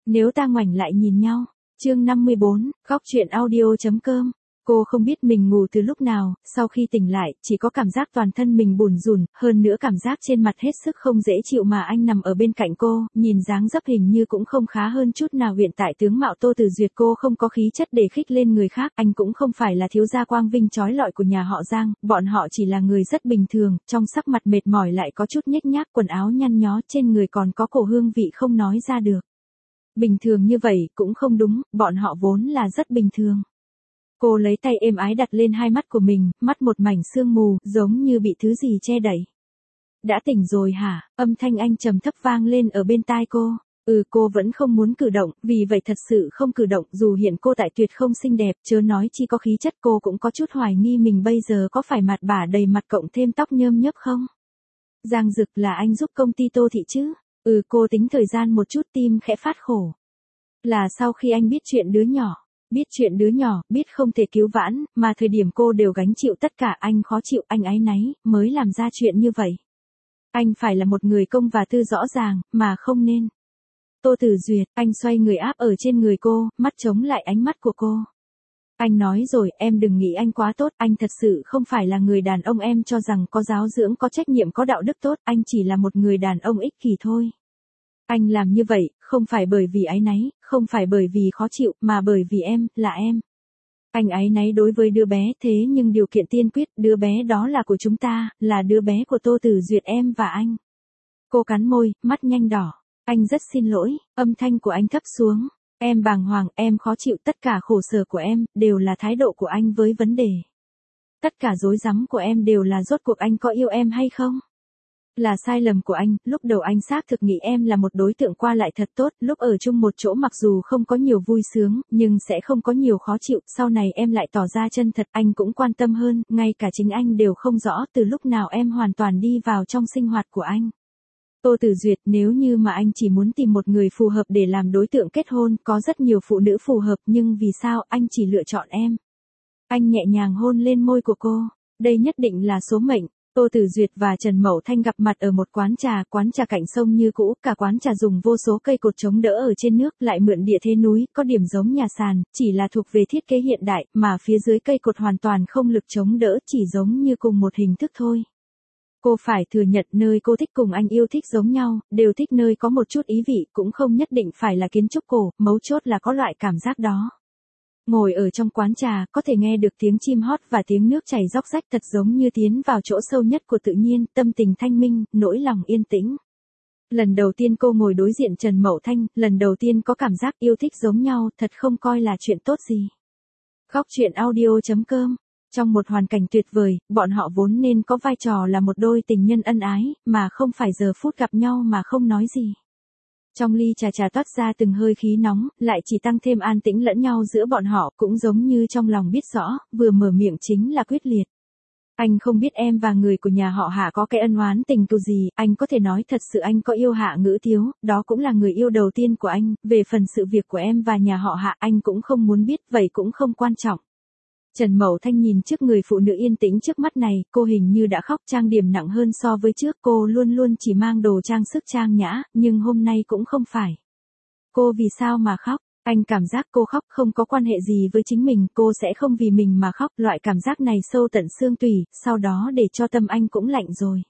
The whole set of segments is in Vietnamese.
Nếu ta ngoảnh lại nhìn nhau. Chương 54, góc truyện audio.com. Cô không biết mình ngủ từ lúc nào, sau khi tỉnh lại, chỉ có cảm giác toàn thân mình bủn rủn, hơn nữa cảm giác trên mặt hết sức không dễ chịu mà anh nằm ở bên cạnh cô, nhìn dáng dấp hình như cũng không khá hơn chút nào. Hiện tại tướng mạo Tô Tử Duyệt cô không có khí chất để khích lên người khác, anh cũng không phải là thiếu gia quang vinh chói lọi của nhà họ Giang, bọn họ chỉ là người rất bình thường, trong sắc mặt mệt mỏi lại có chút nhếch nhác, quần áo nhăn nhó, trên người còn có cổ hương vị không nói ra được. Bình thường như vậy cũng không đúng, bọn họ vốn là rất bình thường. Cô lấy tay êm ái đặt lên hai mắt của mình, mắt một mảnh sương mù, giống như bị thứ gì che đậy. Đã tỉnh rồi hả? Âm thanh anh trầm thấp vang lên ở bên tai cô. Cô vẫn không muốn cử động, vì vậy thật sự không cử động, dù hiện cô tại tuyệt không xinh đẹp, chớ nói chi có khí chất, cô cũng có chút hoài nghi mình bây giờ có phải mặt bả đầy mặt cộng thêm tóc nhơm nhớp không? Giang Dực là anh giúp công ty Tô Thị chứ? Cô tính thời gian một chút, tim khẽ phát khổ. Là sau khi anh biết chuyện đứa nhỏ. Biết chuyện đứa nhỏ, biết không thể cứu vãn, mà thời điểm cô đều gánh chịu tất cả, anh khó chịu, anh áy náy, mới làm ra chuyện như vậy. Anh phải là một người công và tư rõ ràng, mà không nên. Tô Tử Duyệt, anh xoay người áp ở trên người cô, mắt chống lại ánh mắt của cô. Anh nói rồi, em đừng nghĩ anh quá tốt, anh thật sự không phải là người đàn ông em cho rằng có giáo dưỡng, có trách nhiệm, có đạo đức tốt, anh chỉ là một người đàn ông ích kỷ thôi. Anh làm như vậy, không phải bởi vì áy náy, không phải bởi vì khó chịu, mà bởi vì em, là em. Anh áy náy đối với đứa bé, thế nhưng điều kiện tiên quyết, đứa bé đó là của chúng ta, là đứa bé của Tô Tử Duyệt, em và anh. Cô cắn môi, mắt nhanh đỏ. Anh rất xin lỗi, âm thanh của anh thấp xuống. Em bàng hoàng, em khó chịu, tất cả khổ sở của em, đều là thái độ của anh với vấn đề. Tất cả rối rắm của em đều là rốt cuộc anh có yêu em hay không? Là sai lầm của anh, lúc đầu anh xác thực nghĩ em là một đối tượng qua lại thật tốt, lúc ở chung một chỗ mặc dù không có nhiều vui sướng, nhưng sẽ không có nhiều khó chịu, sau này em lại tỏ ra chân thật, anh cũng quan tâm hơn, ngay cả chính anh đều không rõ từ lúc nào em hoàn toàn đi vào trong sinh hoạt của anh. Tô Tử Duyệt, nếu như mà anh chỉ muốn tìm một người phù hợp để làm đối tượng kết hôn, có rất nhiều phụ nữ phù hợp, nhưng vì sao anh chỉ lựa chọn em? Anh nhẹ nhàng hôn lên môi của cô, đây nhất định là số mệnh. Tô Tử Duyệt và Trần Mậu Thanh gặp mặt ở một quán trà cạnh sông như cũ, cả quán trà dùng vô số cây cột chống đỡ ở trên nước, lại mượn địa thế núi, có điểm giống nhà sàn, chỉ là thuộc về thiết kế hiện đại, mà phía dưới cây cột hoàn toàn không lực chống đỡ, chỉ giống như cùng một hình thức thôi. Cô phải thừa nhận nơi cô thích cùng anh yêu thích giống nhau, đều thích nơi có một chút ý vị, cũng không nhất định phải là kiến trúc cổ, mấu chốt là có loại cảm giác đó. Ngồi ở trong quán trà, có thể nghe được tiếng chim hót và tiếng nước chảy róc rách, thật giống như tiến vào chỗ sâu nhất của tự nhiên, tâm tình thanh minh, nỗi lòng yên tĩnh. Lần đầu tiên cô ngồi đối diện Trần Mậu Thanh, lần đầu tiên có cảm giác yêu thích giống nhau, thật không coi là chuyện tốt gì. Góc truyện audio.com. Trong một hoàn cảnh tuyệt vời, bọn họ vốn nên có vai trò là một đôi tình nhân ân ái, mà không phải giờ phút gặp nhau mà không nói gì. Trong ly trà toát ra từng hơi khí nóng, lại chỉ tăng thêm an tĩnh lẫn nhau giữa bọn họ, cũng giống như trong lòng biết rõ, vừa mở miệng chính là quyết liệt. Anh không biết em và người của nhà họ Hạ có cái ân oán tình thù gì, anh có thể nói thật sự anh có yêu Hạ Ngữ Tiếu, đó cũng là người yêu đầu tiên của anh, về phần sự việc của em và nhà họ Hạ anh cũng không muốn biết, vậy cũng không quan trọng. Trần Mậu Thanh nhìn trước người phụ nữ yên tĩnh trước mắt này, cô hình như đã khóc, trang điểm nặng hơn so với trước, cô luôn luôn chỉ mang đồ trang sức trang nhã, nhưng hôm nay cũng không phải. Cô vì sao mà khóc? Anh cảm giác cô khóc không có quan hệ gì với chính mình, cô sẽ không vì mình mà khóc, loại cảm giác này sâu tận xương tủy, sau đó để cho tâm anh cũng lạnh rồi.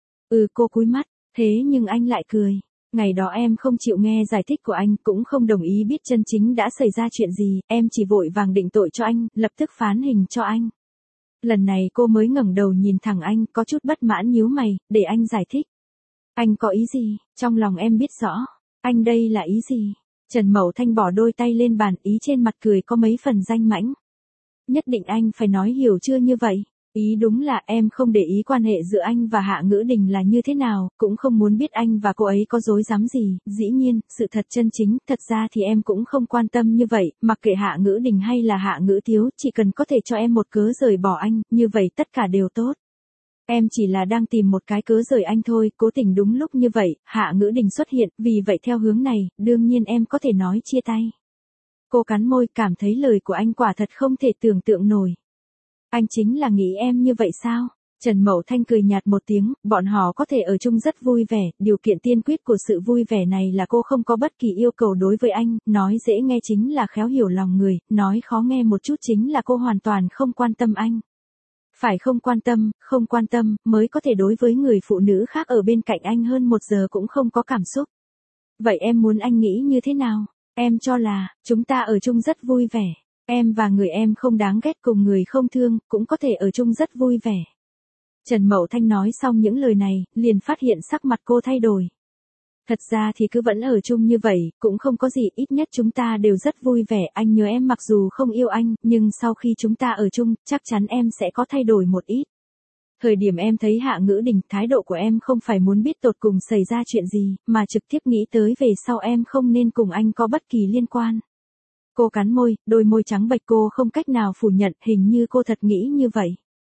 Cô cúi mắt, thế nhưng anh lại cười. Ngày đó em không chịu nghe giải thích của anh, cũng không đồng ý biết chân chính đã xảy ra chuyện gì, em chỉ vội vàng định tội cho anh, lập tức phán hình cho anh. Lần này cô mới ngẩng đầu nhìn thẳng anh, có chút bất mãn nhíu mày, để anh giải thích. Anh có ý gì? Trong lòng em biết rõ. Anh đây là ý gì? Trần Mậu Thanh bỏ đôi tay lên bàn, ý trên mặt cười có mấy phần danh mãnh. Nhất định anh phải nói hiểu chưa như vậy? Ý đúng là em không để ý quan hệ giữa anh và Hạ Ngữ Đình là như thế nào, cũng không muốn biết anh và cô ấy có rối rắm gì, dĩ nhiên, sự thật chân chính, thật ra thì em cũng không quan tâm như vậy, mặc kệ Hạ Ngữ Đình hay là Hạ Ngữ Tiếu, chỉ cần có thể cho em một cớ rời bỏ anh, như vậy tất cả đều tốt. Em chỉ là đang tìm một cái cớ rời anh thôi, cố tình đúng lúc như vậy, Hạ Ngữ Đình xuất hiện, vì vậy theo hướng này, đương nhiên em có thể nói chia tay. Cô cắn môi, cảm thấy lời của anh quả thật không thể tưởng tượng nổi. Anh chính là nghĩ em như vậy sao? Trần Mậu Thanh cười nhạt một tiếng, bọn họ có thể ở chung rất vui vẻ, điều kiện tiên quyết của sự vui vẻ này là cô không có bất kỳ yêu cầu đối với anh, nói dễ nghe chính là khéo hiểu lòng người, nói khó nghe một chút chính là cô hoàn toàn không quan tâm anh. Phải không quan tâm, mới có thể đối với người phụ nữ khác ở bên cạnh anh hơn 1 giờ cũng không có cảm xúc. Vậy em muốn anh nghĩ như thế nào? Em cho là, chúng ta ở chung rất vui vẻ. Em và người em không đáng ghét cùng người không thương, cũng có thể ở chung rất vui vẻ. Trần Mậu Thanh nói xong những lời này, liền phát hiện sắc mặt cô thay đổi. Thật ra thì cứ vẫn ở chung như vậy, cũng không có gì, ít nhất chúng ta đều rất vui vẻ, anh nhớ em mặc dù không yêu anh, nhưng sau khi chúng ta ở chung, chắc chắn em sẽ có thay đổi một ít. Thời điểm em thấy Hạ Ngữ Đình, thái độ của em không phải muốn biết tột cùng xảy ra chuyện gì, mà trực tiếp nghĩ tới về sau em không nên cùng anh có bất kỳ liên quan. Cô cắn môi, đôi môi trắng bệch, cô không cách nào phủ nhận, hình như cô thật nghĩ như vậy.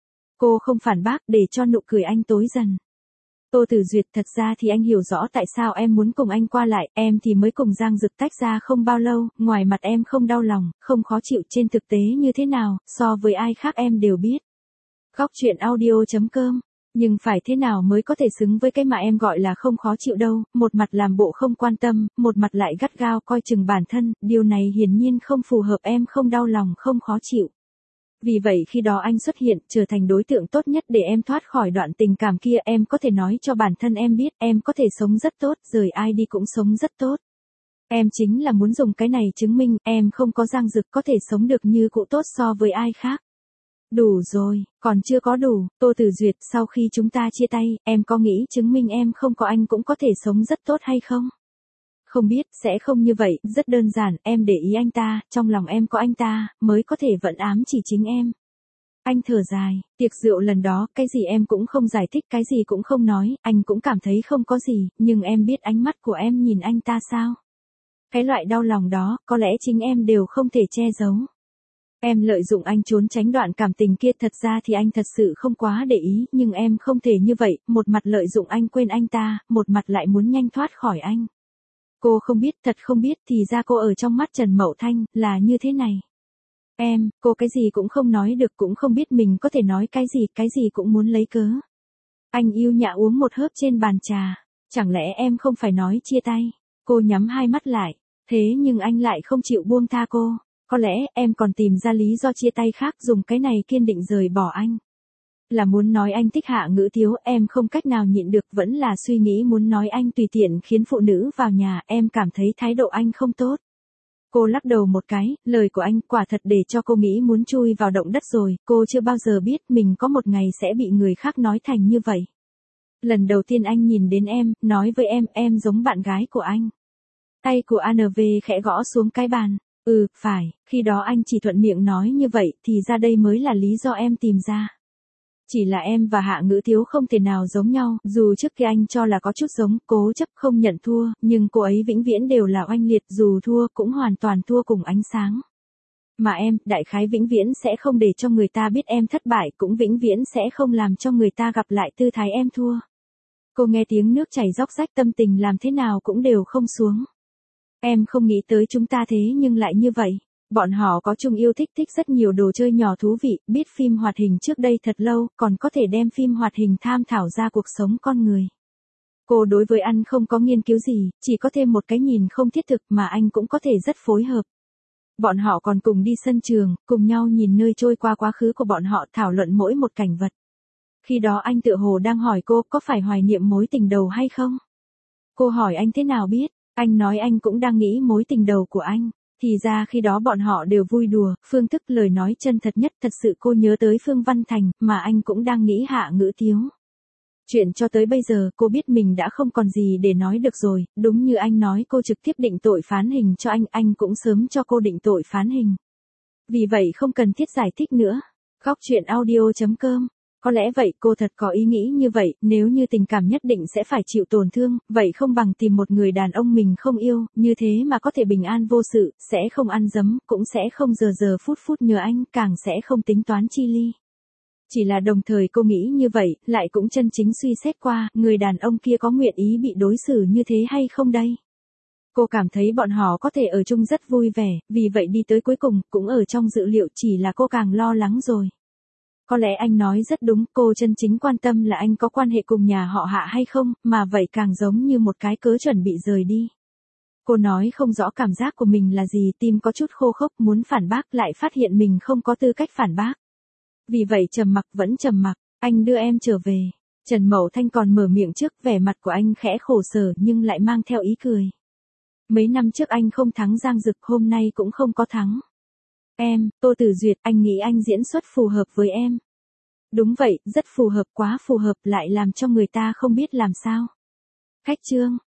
Cô không phản bác để cho nụ cười anh tối dần. Tô Tử Duyệt, thật ra thì anh hiểu rõ tại sao em muốn cùng anh qua lại, em thì mới cùng Giang Dực tách ra không bao lâu, ngoài mặt em không đau lòng, không khó chịu, trên thực tế như thế nào, so với ai khác em đều biết. Góc chuyện audio.com. Nhưng phải thế nào mới có thể xứng với cái mà em gọi là không khó chịu đâu, một mặt làm bộ không quan tâm, một mặt lại gắt gao coi chừng bản thân, điều này hiển nhiên không phù hợp, em không đau lòng, không khó chịu. Vì vậy khi đó anh xuất hiện, trở thành đối tượng tốt nhất để em thoát khỏi đoạn tình cảm kia, em có thể nói cho bản thân em biết, em có thể sống rất tốt, rời ai đi cũng sống rất tốt. Em chính là muốn dùng cái này chứng minh, em không có Giang Dực có thể sống được như cũ tốt so với ai khác. Đủ rồi, còn chưa có đủ, Tô Tử Duyệt, sau khi chúng ta chia tay, em có nghĩ chứng minh em không có anh cũng có thể sống rất tốt hay không? Không biết, sẽ không như vậy, rất đơn giản, em để ý anh ta, trong lòng em có anh ta, mới có thể vẫn ám chỉ chính em. Anh thở dài, tiệc rượu lần đó, cái gì em cũng không giải thích, cái gì cũng không nói, anh cũng cảm thấy không có gì, nhưng em biết ánh mắt của em nhìn anh ta sao? Cái loại đau lòng đó, có lẽ chính em đều không thể che giấu. Em lợi dụng anh trốn tránh đoạn cảm tình kia, thật ra thì anh thật sự không quá để ý, nhưng em không thể như vậy, một mặt lợi dụng anh quên anh ta, một mặt lại muốn nhanh thoát khỏi anh. Cô không biết, thật không biết, thì ra cô ở trong mắt Trần Mậu Thanh, là như thế này. Cô cái gì cũng không nói được, cũng không biết mình có thể nói cái gì cũng muốn lấy cớ. Anh yêu nhã uống một hớp trên bàn trà, chẳng lẽ em không phải nói chia tay? Cô nhắm hai mắt lại, thế nhưng anh lại không chịu buông tha cô. Có lẽ em còn tìm ra lý do chia tay khác, dùng cái này kiên định rời bỏ anh. Là muốn nói anh thích Hạ Ngữ Tiếu, em không cách nào nhịn được, vẫn là suy nghĩ muốn nói anh tùy tiện khiến phụ nữ vào nhà, em cảm thấy thái độ anh không tốt. Cô lắc đầu một cái, lời của anh quả thật để cho cô nghĩ muốn chui vào động đất rồi, cô chưa bao giờ biết mình có một ngày sẽ bị người khác nói thành như vậy. Lần đầu tiên anh nhìn đến em, nói với em giống bạn gái của anh. Tay của ANV khẽ gõ xuống cái bàn. Phải, khi đó anh chỉ thuận miệng nói như vậy, thì ra đây mới là lý do em tìm ra. Chỉ là em và Hạ Ngữ Tiếu không thể nào giống nhau, dù trước kia anh cho là có chút giống, cố chấp không nhận thua, nhưng cô ấy vĩnh viễn đều là oanh liệt, dù thua cũng hoàn toàn thua cùng ánh sáng. Mà em, đại khái vĩnh viễn sẽ không để cho người ta biết em thất bại, cũng vĩnh viễn sẽ không làm cho người ta gặp lại tư thái em thua. Cô nghe tiếng nước chảy róc rách, tâm tình làm thế nào cũng đều không xuống. Em không nghĩ tới chúng ta thế nhưng lại như vậy. Bọn họ có chung yêu thích rất nhiều đồ chơi nhỏ thú vị, biết phim hoạt hình trước đây thật lâu, còn có thể đem phim hoạt hình tham thảo ra cuộc sống con người. Cô đối với ăn không có nghiên cứu gì, chỉ có thêm một cái nhìn không thiết thực, mà anh cũng có thể rất phối hợp. Bọn họ còn cùng đi sân trường, cùng nhau nhìn nơi trôi qua quá khứ của bọn họ, thảo luận mỗi một cảnh vật. Khi đó anh tựa hồ đang hỏi cô có phải hoài niệm mối tình đầu hay không? Cô hỏi anh thế nào biết, anh nói anh cũng đang nghĩ mối tình đầu của anh. Thì ra khi đó bọn họ đều vui đùa, phương thức lời nói chân thật nhất, thật sự cô nhớ tới Phương Văn Thành, mà anh cũng đang nghĩ Hạ Ngữ Tiếu. Chuyện cho tới bây giờ, cô biết mình đã không còn gì để nói được rồi, đúng như anh nói, cô trực tiếp định tội phán hình cho anh cũng sớm cho cô định tội phán hình. Vì vậy không cần thiết giải thích nữa. Góc chuyện audio.com. Có lẽ vậy, cô thật có ý nghĩ như vậy, nếu như tình cảm nhất định sẽ phải chịu tổn thương, vậy không bằng tìm một người đàn ông mình không yêu, như thế mà có thể bình an vô sự, sẽ không ăn dấm, cũng sẽ không giờ phút nhớ anh, càng sẽ không tính toán chi ly. Chỉ là đồng thời cô nghĩ như vậy, lại cũng chân chính suy xét qua, người đàn ông kia có nguyện ý bị đối xử như thế hay không đây? Cô cảm thấy bọn họ có thể ở chung rất vui vẻ, vì vậy đi tới cuối cùng, cũng ở trong dự liệu, chỉ là cô càng lo lắng rồi. Có lẽ anh nói rất đúng, cô chân chính quan tâm là anh có quan hệ cùng nhà họ Hạ hay không, mà vậy càng giống như một cái cớ chuẩn bị rời đi. Cô nói không rõ cảm giác của mình là gì, tim có chút khô khốc muốn phản bác lại phát hiện mình không có tư cách phản bác. Vì vậy trầm mặc vẫn trầm mặc, anh đưa em trở về. Trần Mậu Thanh còn mở miệng trước, vẻ mặt của anh khẽ khổ sở nhưng lại mang theo ý cười. Mấy năm trước anh không thắng Giang Dực, hôm nay cũng không có thắng. Em, Tô Tử Duyệt, anh nghĩ anh diễn xuất phù hợp với em. Đúng vậy, rất phù hợp, quá phù hợp, lại làm cho người ta không biết làm sao. Khách trương.